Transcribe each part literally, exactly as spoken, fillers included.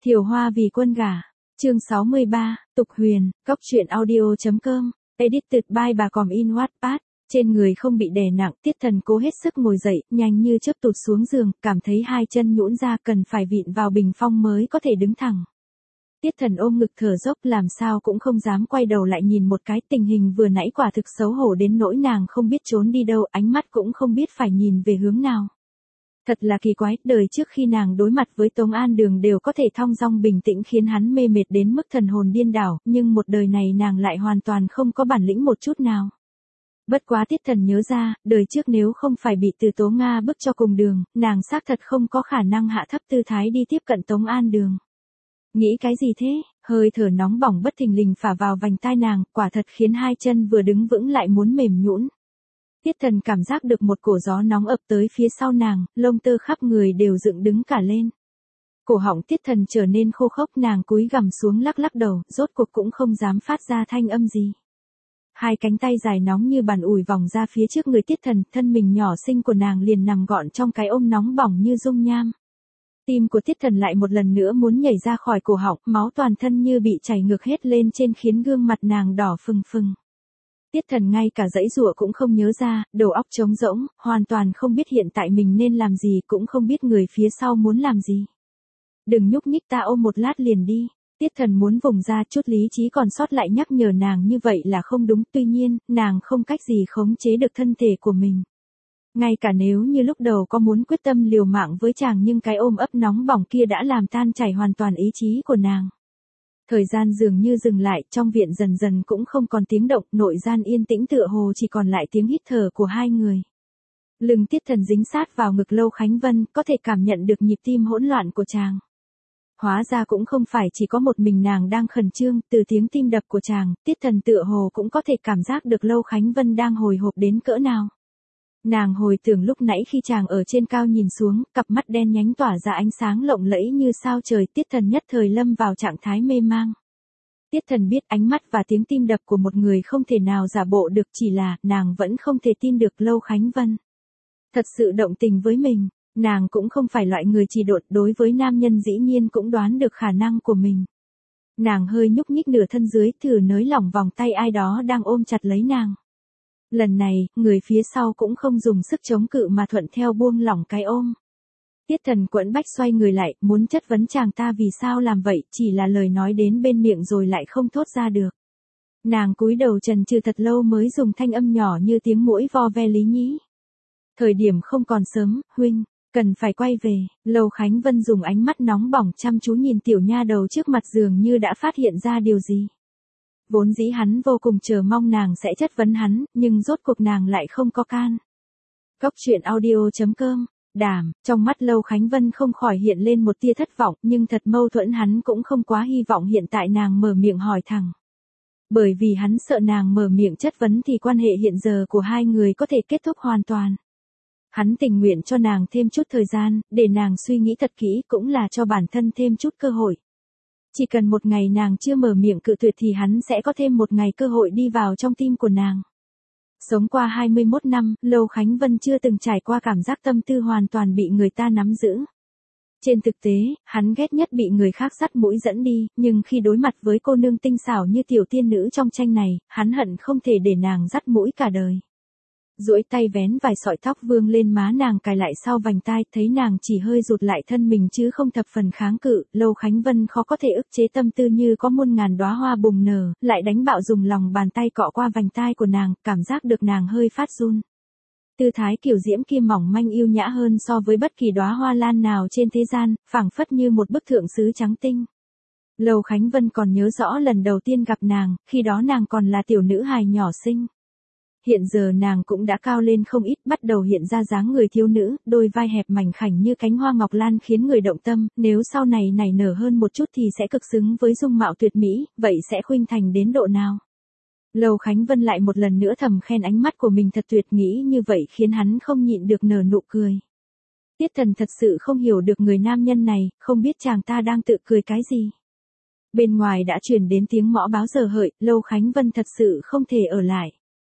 Thiều Hoa vì quân gả. Chương sáu mươi ba, Tục Huyền, Cóc truyện audio.com, edited by bà Còm in Wattpad. Trên người không bị đè nặng, Tiết Thần cố hết sức ngồi dậy, nhanh như chớp tụt xuống giường, cảm thấy hai chân nhũn ra cần phải vịn vào bình phong mới có thể đứng thẳng. Tiết Thần ôm ngực thở dốc, làm sao cũng không dám quay đầu lại nhìn một cái, tình hình vừa nãy quả thực xấu hổ đến nỗi nàng không biết trốn đi đâu, ánh mắt cũng không biết phải nhìn về hướng nào. Thật là kỳ quái, đời trước khi nàng đối mặt với Tống An Đường đều có thể thong dong bình tĩnh khiến hắn mê mệt đến mức thần hồn điên đảo, nhưng một đời này nàng lại hoàn toàn không có bản lĩnh một chút nào. Bất quá Tiết Thần nhớ ra, đời trước nếu không phải bị Từ Tố Nga bức cho cùng đường, nàng xác thật không có khả năng hạ thấp tư thái đi tiếp cận Tống An Đường. Nghĩ cái gì thế, hơi thở nóng bỏng bất thình lình phả vào vành tai nàng, quả thật khiến hai chân vừa đứng vững lại muốn mềm nhũn. Tiết Thần cảm giác được một cổ gió nóng ập tới phía sau nàng, lông tơ khắp người đều dựng đứng cả lên. Cổ họng Tiết Thần trở nên khô khốc, nàng cúi gằm xuống lắc lắc đầu, rốt cuộc cũng không dám phát ra thanh âm gì. Hai cánh tay dài nóng như bàn ủi vòng ra phía trước người Tiết Thần, thân mình nhỏ xinh của nàng liền nằm gọn trong cái ôm nóng bỏng như dung nham. Tim của Tiết Thần lại một lần nữa muốn nhảy ra khỏi cổ họng, máu toàn thân như bị chảy ngược hết lên trên khiến gương mặt nàng đỏ phừng phừng. Tiết Thần ngay cả giãy giụa cũng không nhớ ra, đầu óc trống rỗng, hoàn toàn không biết hiện tại mình nên làm gì, cũng không biết người phía sau muốn làm gì. Đừng nhúc nhích, ta ôm một lát liền đi. Tiết Thần muốn vùng ra, chút lý trí còn sót lại nhắc nhở nàng như vậy là không đúng, tuy nhiên, nàng không cách gì khống chế được thân thể của mình. Ngay cả nếu như lúc đầu có muốn quyết tâm liều mạng với chàng nhưng cái ôm ấp nóng bỏng kia đã làm tan chảy hoàn toàn ý chí của nàng. Thời gian dường như dừng lại, trong viện dần dần cũng không còn tiếng động, nội gian yên tĩnh tựa hồ chỉ còn lại tiếng hít thở của hai người. Lưng Tiết Thần dính sát vào ngực Lâu Khánh Vân, có thể cảm nhận được nhịp tim hỗn loạn của chàng. Hóa ra cũng không phải chỉ có một mình nàng đang khẩn trương, từ tiếng tim đập của chàng, Tiết Thần tựa hồ cũng có thể cảm giác được Lâu Khánh Vân đang hồi hộp đến cỡ nào. Nàng hồi tưởng lúc nãy khi chàng ở trên cao nhìn xuống, cặp mắt đen nhánh tỏa ra ánh sáng lộng lẫy như sao trời, Tiết Thần nhất thời lâm vào trạng thái mê mang. Tiết Thần biết ánh mắt và tiếng tim đập của một người không thể nào giả bộ được, chỉ là, nàng vẫn không thể tin được Lâu Khánh Vân thật sự động tình với mình. Nàng cũng không phải loại người trì độn, đối với nam nhân dĩ nhiên cũng đoán được khả năng của mình. Nàng hơi nhúc nhích nửa thân dưới, thử nới lỏng vòng tay ai đó đang ôm chặt lấy nàng. Lần này, người phía sau cũng không dùng sức chống cự mà thuận theo buông lỏng cái ôm. Tiết Thần quẫn bách xoay người lại, muốn chất vấn chàng ta vì sao làm vậy, chỉ là lời nói đến bên miệng rồi lại không thốt ra được. Nàng cúi đầu chần chừ thật lâu mới dùng thanh âm nhỏ như tiếng muỗi vo ve lý nhí. Thời điểm không còn sớm, huynh, cần phải quay về. Lâu Khánh Vân dùng ánh mắt nóng bỏng chăm chú nhìn tiểu nha đầu trước mặt, dường như đã phát hiện ra điều gì. Vốn dĩ hắn vô cùng chờ mong nàng sẽ chất vấn hắn, nhưng rốt cuộc nàng lại không có can. Cóc truyện audio.com, đảm, trong mắt Lâu Khánh Vân không khỏi hiện lên một tia thất vọng, nhưng thật mâu thuẫn, hắn cũng không quá hy vọng hiện tại nàng mở miệng hỏi thẳng. Bởi vì hắn sợ nàng mở miệng chất vấn thì quan hệ hiện giờ của hai người có thể kết thúc hoàn toàn. Hắn tình nguyện cho nàng thêm chút thời gian, để nàng suy nghĩ thật kỹ, cũng là cho bản thân thêm chút cơ hội. Chỉ cần một ngày nàng chưa mở miệng cự tuyệt thì hắn sẽ có thêm một ngày cơ hội đi vào trong tim của nàng. Sống qua hai mươi mốt năm, Lâu Khánh Vân chưa từng trải qua cảm giác tâm tư hoàn toàn bị người ta nắm giữ. Trên thực tế, hắn ghét nhất bị người khác dắt mũi dẫn đi, nhưng khi đối mặt với cô nương tinh xảo như tiểu tiên nữ trong tranh này, hắn hận không thể để nàng dắt mũi cả đời. Duỗi tay vén vài sợi tóc vương lên má nàng cài lại sau vành tai, thấy nàng chỉ hơi rụt lại thân mình chứ không thập phần kháng cự, Lâu Khánh Vân khó có thể ức chế tâm tư như có muôn ngàn đóa hoa bùng nở, lại đánh bạo dùng lòng bàn tay cọ qua vành tai của nàng, cảm giác được nàng hơi phát run. Tư thái kiểu diễm kia mỏng manh yêu nhã hơn so với bất kỳ đóa hoa lan nào trên thế gian, phảng phất như một bức thượng sứ trắng tinh. Lâu Khánh Vân còn nhớ rõ lần đầu tiên gặp nàng, khi đó nàng còn là tiểu nữ hài nhỏ xinh. Hiện giờ nàng cũng đã cao lên không ít, bắt đầu hiện ra dáng người thiếu nữ, đôi vai hẹp mảnh khảnh như cánh hoa ngọc lan khiến người động tâm, nếu sau này nảy nở hơn một chút thì sẽ cực xứng với dung mạo tuyệt mỹ, vậy sẽ khuynh thành đến độ nào? Lâu Khánh Vân lại một lần nữa thầm khen ánh mắt của mình thật tuyệt, nghĩ như vậy khiến hắn không nhịn được nở nụ cười. Tiết Thần thật sự không hiểu được người nam nhân này, không biết chàng ta đang tự cười cái gì. Bên ngoài đã truyền đến tiếng mõ báo giờ hợi, Lâu Khánh Vân thật sự không thể ở lại.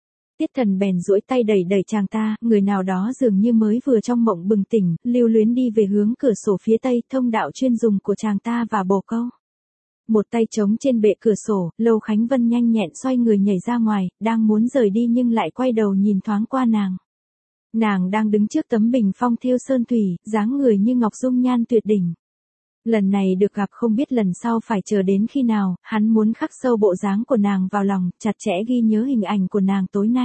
Tiết Thần bèn duỗi tay đẩy đẩy chàng ta, người nào đó dường như mới vừa trong mộng bừng tỉnh, lưu luyến đi về hướng cửa sổ phía tây, thông đạo chuyên dùng của chàng ta và bồ câu. Một tay trống trên bệ cửa sổ, Lâu Khánh Vân nhanh nhẹn xoay người nhảy ra ngoài, đang muốn rời đi nhưng lại quay đầu nhìn thoáng qua nàng. Nàng đang đứng trước tấm bình phong thêu sơn thủy, dáng người như ngọc dung nhan tuyệt đỉnh. Lần này được gặp không biết lần sau phải chờ đến khi nào, hắn muốn khắc sâu bộ dáng của nàng vào lòng, chặt chẽ ghi nhớ hình ảnh của nàng tối nay.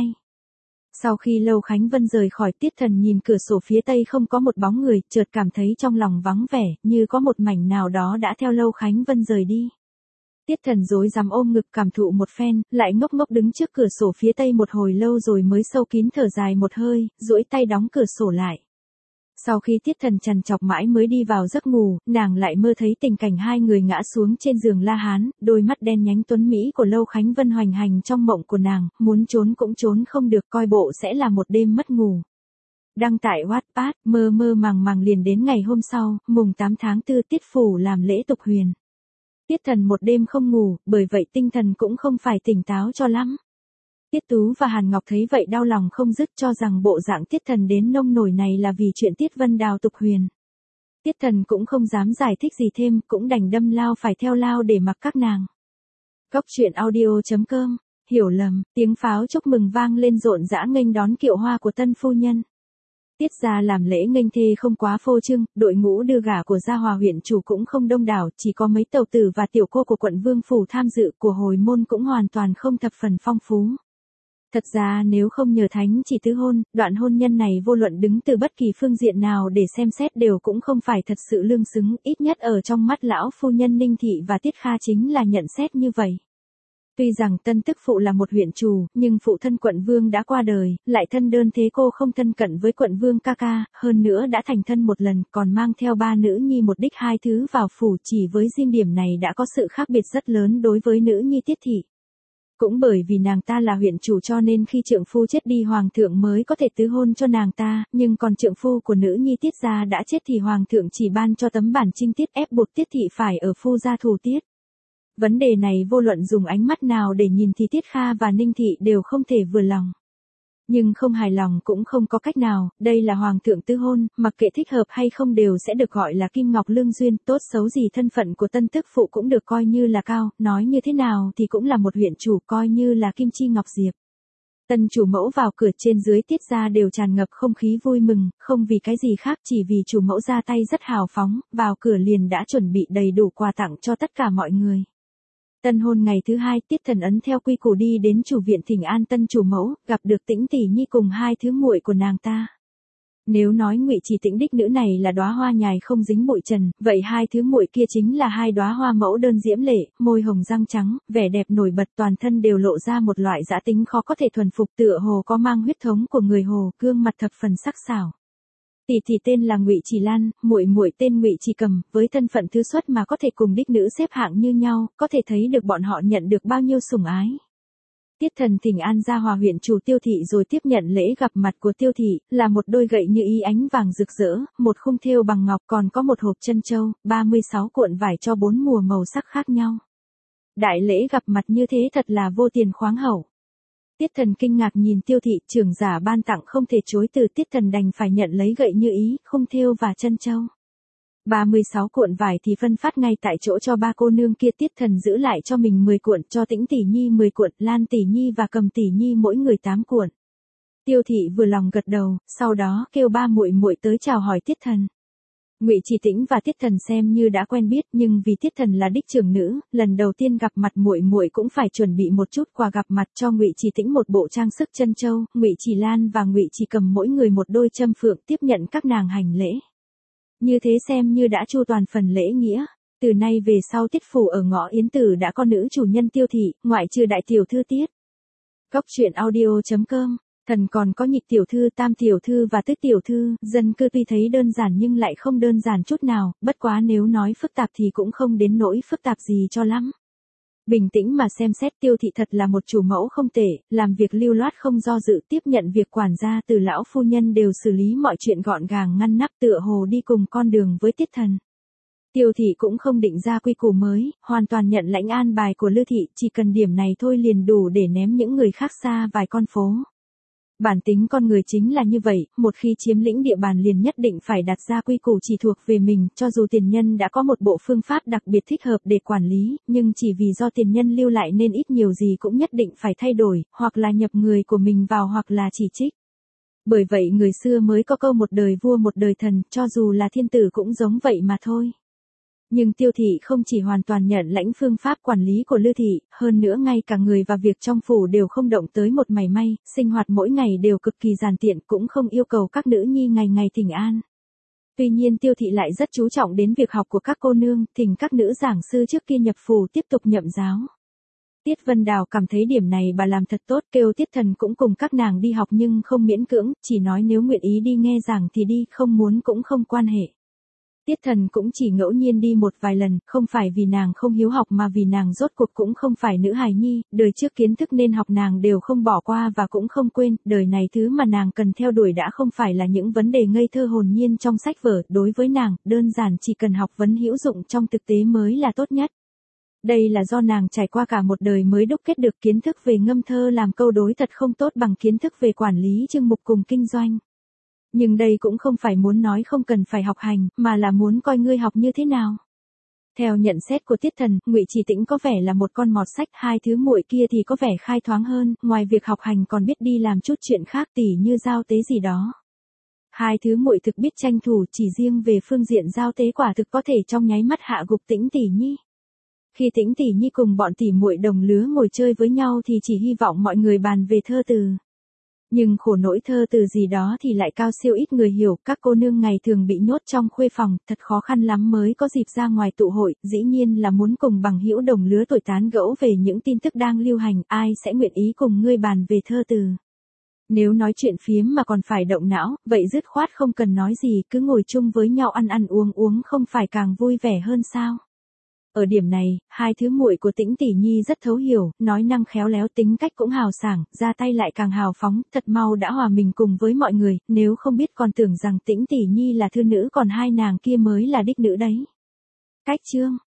Sau khi Lâu Khánh Vân rời khỏi, Tiết Thần nhìn cửa sổ phía tây không có một bóng người, chợt cảm thấy trong lòng vắng vẻ, như có một mảnh nào đó đã theo Lâu Khánh Vân rời đi. Tiết Thần rối rắm ôm ngực cảm thụ một phen, lại ngốc ngốc đứng trước cửa sổ phía tây một hồi lâu rồi mới sâu kín thở dài một hơi, duỗi tay đóng cửa sổ lại. Sau khi Tiết Thần trằn trọc mãi mới đi vào giấc ngủ, nàng lại mơ thấy tình cảnh hai người ngã xuống trên giường La Hán, đôi mắt đen nhánh tuấn mỹ của Lâu Khánh Vân hoành hành trong mộng của nàng, muốn trốn cũng trốn không được, coi bộ sẽ là một đêm mất ngủ. Đăng tại Wattpad, mơ mơ màng màng liền đến ngày hôm sau, mùng tám tháng tư, Tiết Phủ làm lễ tục huyền. Tiết Thần một đêm không ngủ, bởi vậy tinh thần cũng không phải tỉnh táo cho lắm. Tiết Tú và Hàn Ngọc thấy vậy đau lòng không dứt, cho rằng bộ dạng Tiết Thần đến nông nổi này là vì chuyện Tiết Vân Đào tục huyền. Tiết Thần cũng không dám giải thích gì thêm, cũng đành đâm lao phải theo lao để mặc các nàng. Góc truyện audio chấm com, hiểu lầm, tiếng pháo chúc mừng vang lên rộn rã nghênh đón kiệu hoa của tân phu nhân. Tiết gia làm lễ nghênh thê không quá phô trương, đội ngũ đưa gả của Gia Hòa huyện chủ cũng không đông đảo, chỉ có mấy tàu tử và tiểu cô của quận Vương Phủ tham dự, của hồi môn cũng hoàn toàn không thập phần phong phú. Thật ra nếu không nhờ thánh chỉ tứ hôn, đoạn hôn nhân này vô luận đứng từ bất kỳ phương diện nào để xem xét đều cũng không phải thật sự lương xứng, ít nhất ở trong mắt lão phu nhân Ninh Thị và Tiết Kha chính là nhận xét như vậy. Tuy rằng tân tức phụ là một huyện chủ, nhưng phụ thân quận vương đã qua đời, lại thân đơn thế cô không thân cận với quận vương ca ca, hơn nữa đã thành thân một lần, còn mang theo ba nữ nhi một đích hai thứ vào phủ, chỉ với riêng điểm này đã có sự khác biệt rất lớn đối với nữ nhi Tiết Thị. Cũng bởi vì nàng ta là huyện chủ cho nên khi trượng phu chết đi hoàng thượng mới có thể tứ hôn cho nàng ta, nhưng còn trượng phu của nữ nhi Tiết gia đã chết thì hoàng thượng chỉ ban cho tấm bản trinh tiết, ép buộc Tiết Thị phải ở phu gia thủ tiết. Vấn đề này vô luận dùng ánh mắt nào để nhìn thì Tiết Kha và Ninh Thị đều không thể vừa lòng. Nhưng không hài lòng cũng không có cách nào, đây là hoàng thượng tứ hôn, mặc kệ thích hợp hay không đều sẽ được gọi là kim ngọc lương duyên, tốt xấu gì thân phận của tân tức phụ cũng được coi như là cao, nói như thế nào thì cũng là một huyện chủ, coi như là kim chi ngọc diệp. Tân chủ mẫu vào cửa, trên dưới Tiết gia đều tràn ngập không khí vui mừng, không vì cái gì khác, chỉ vì chủ mẫu ra tay rất hào phóng, vào cửa liền đã chuẩn bị đầy đủ quà tặng cho tất cả mọi người. Tân hôn ngày thứ hai, Tiết Thần ấn theo quy củ đi đến chủ viện thỉnh an tân chủ mẫu, gặp được Tĩnh tỷ nhi cùng hai thứ muội của nàng ta. Nếu nói Ngụy Chỉ Tĩnh đích nữ này là đóa hoa nhài không dính bụi trần, vậy hai thứ muội kia chính là hai đóa hoa mẫu đơn diễm lệ, môi hồng răng trắng, vẻ đẹp nổi bật, toàn thân đều lộ ra một loại dã tính khó có thể thuần phục, tựa hồ có mang huyết thống của người Hồ, gương mặt thập phần sắc sảo. Tỷ tỷ tên là Ngụy Chỉ Lan, muội muội tên Ngụy Chỉ Cầm, với thân phận thứ xuất mà có thể cùng đích nữ xếp hạng như nhau, có thể thấy được bọn họ nhận được bao nhiêu sủng ái. Tiết Thần thỉnh an Gia Hòa huyện chủ Tiêu Thị rồi tiếp nhận lễ gặp mặt của Tiêu Thị, là một đôi gậy như ý ánh vàng rực rỡ, một khung thêu bằng ngọc, còn có một hộp chân châu, ba mươi sáu cuộn vải cho bốn mùa màu sắc khác nhau. Đại lễ gặp mặt như thế thật là vô tiền khoáng hậu. Tiết Thần kinh ngạc nhìn Tiêu Thị, trưởng giả ban tặng không thể chối từ, Tiết Thần đành phải nhận lấy gậy như ý, khung thêu và chân châu. ba mươi sáu cuộn vải thì phân phát ngay tại chỗ cho ba cô nương kia, Tiết Thần giữ lại cho mình mười cuộn, cho Tĩnh tỷ nhi mười cuộn, Lan tỷ nhi và Cầm tỷ nhi mỗi người tám cuộn. Tiêu Thị vừa lòng gật đầu, sau đó kêu ba muội muội tới chào hỏi Tiết Thần. Ngụy Chỉ Tĩnh và Tiết Thần xem như đã quen biết, nhưng vì Tiết Thần là đích trưởng nữ, lần đầu tiên gặp mặt muội muội cũng phải chuẩn bị một chút quà gặp mặt cho Ngụy Chỉ Tĩnh, một bộ trang sức chân châu, Ngụy Chỉ Lan và Ngụy Chỉ Cầm mỗi người một đôi châm phượng, tiếp nhận các nàng hành lễ. Như thế xem như đã chu toàn phần lễ nghĩa. Từ nay về sau Tiết phủ ở Ngõ Yến Tử đã có nữ chủ nhân Tiêu Thị, ngoại trừ đại tiểu thư Tiết. Góc truyện audio chấm com. Thần còn có nhị tiểu thư, tam tiểu thư và tứ tiểu thư, dân cư tuy thấy đơn giản nhưng lại không đơn giản chút nào, bất quá nếu nói phức tạp thì cũng không đến nỗi phức tạp gì cho lắm. Bình tĩnh mà xem xét, Tiêu Thị thật là một chủ mẫu không tệ, làm việc lưu loát không do dự, tiếp nhận việc quản gia từ lão phu nhân đều xử lý mọi chuyện gọn gàng ngăn nắp, tựa hồ đi cùng con đường với Tiết Thần. Tiêu Thị cũng không định ra quy củ mới, hoàn toàn nhận lãnh an bài của Lư Thị, chỉ cần điểm này thôi liền đủ để ném những người khác xa vài con phố. Bản tính con người chính là như vậy, một khi chiếm lĩnh địa bàn liền nhất định phải đặt ra quy củ chỉ thuộc về mình, cho dù tiền nhân đã có một bộ phương pháp đặc biệt thích hợp để quản lý, nhưng chỉ vì do tiền nhân lưu lại nên ít nhiều gì cũng nhất định phải thay đổi, hoặc là nhập người của mình vào hoặc là chỉ trích. Bởi vậy người xưa mới có câu một đời vua một đời thần, cho dù là thiên tử cũng giống vậy mà thôi. Nhưng Tiêu thị không chỉ hoàn toàn nhận lãnh phương pháp quản lý của Lư thị, hơn nữa ngay cả người và việc trong phủ đều không động tới một mảy may, sinh hoạt mỗi ngày đều cực kỳ giản tiện, cũng không yêu cầu các nữ nhi ngày ngày thỉnh an. Tuy nhiên Tiêu thị lại rất chú trọng đến việc học của các cô nương, thỉnh các nữ giảng sư trước kia nhập phủ tiếp tục nhậm giáo. Tiết Vân Đào cảm thấy điểm này bà làm thật tốt, kêu Tiết Thần cũng cùng các nàng đi học nhưng không miễn cưỡng, chỉ nói nếu nguyện ý đi nghe giảng thì đi, không muốn cũng không quan hệ. Tiết Thần cũng chỉ ngẫu nhiên đi một vài lần, không phải vì nàng không hiếu học mà vì nàng rốt cuộc cũng không phải nữ hài nhi, đời trước kiến thức nên học nàng đều không bỏ qua và cũng không quên, đời này thứ mà nàng cần theo đuổi đã không phải là những vấn đề ngây thơ hồn nhiên trong sách vở, đối với nàng, đơn giản chỉ cần học vấn hữu dụng trong thực tế mới là tốt nhất. Đây là do nàng trải qua cả một đời mới đúc kết được kiến thức về ngâm thơ làm câu đối thật không tốt bằng kiến thức về quản lý chương mục cùng kinh doanh. Nhưng đây cũng không phải muốn nói không cần phải học hành, mà là muốn coi ngươi học như thế nào. Theo nhận xét của Tiết Thần, Ngụy Chỉ Tĩnh có vẻ là một con mọt sách, hai thứ muội kia thì có vẻ khai thoáng hơn, ngoài việc học hành còn biết đi làm chút chuyện khác tỉ như giao tế gì đó. Hai thứ muội thực biết tranh thủ, chỉ riêng về phương diện giao tế quả thực có thể trong nháy mắt hạ gục Tĩnh tỷ nhi. Khi Tĩnh tỷ nhi cùng bọn tỷ muội đồng lứa ngồi chơi với nhau thì chỉ hy vọng mọi người bàn về thơ từ. Nhưng khổ nỗi thơ từ gì đó thì lại cao siêu ít người hiểu, các cô nương ngày thường bị nhốt trong khuê phòng, thật khó khăn lắm mới có dịp ra ngoài tụ hội, dĩ nhiên là muốn cùng bằng hữu đồng lứa tuổi tán gẫu về những tin tức đang lưu hành, ai sẽ nguyện ý cùng ngươi bàn về thơ từ. Nếu nói chuyện phiếm mà còn phải động não, vậy dứt khoát không cần nói gì, cứ ngồi chung với nhau ăn ăn uống uống không phải càng vui vẻ hơn sao? Ở điểm này, hai thứ muội của Tĩnh tỷ nhi rất thấu hiểu, nói năng khéo léo, tính cách cũng hào sảng, ra tay lại càng hào phóng, thật mau đã hòa mình cùng với mọi người, nếu không biết còn tưởng rằng Tĩnh tỷ nhi là thư nữ còn hai nàng kia mới là đích nữ đấy. Cách chương